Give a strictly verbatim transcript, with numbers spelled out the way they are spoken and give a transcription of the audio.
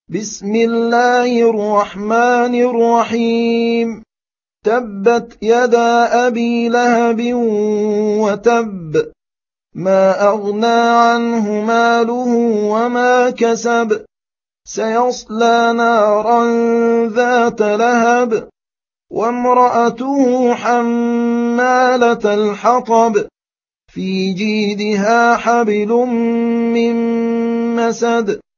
بسم الله الرحمن الرحيم تبت يدا أبي لهب وتب ما أغنى عنه ماله وما كسب سيصلى نارا ذات لهب وامرأته حمالة الحطب في جيدها حبل من مسد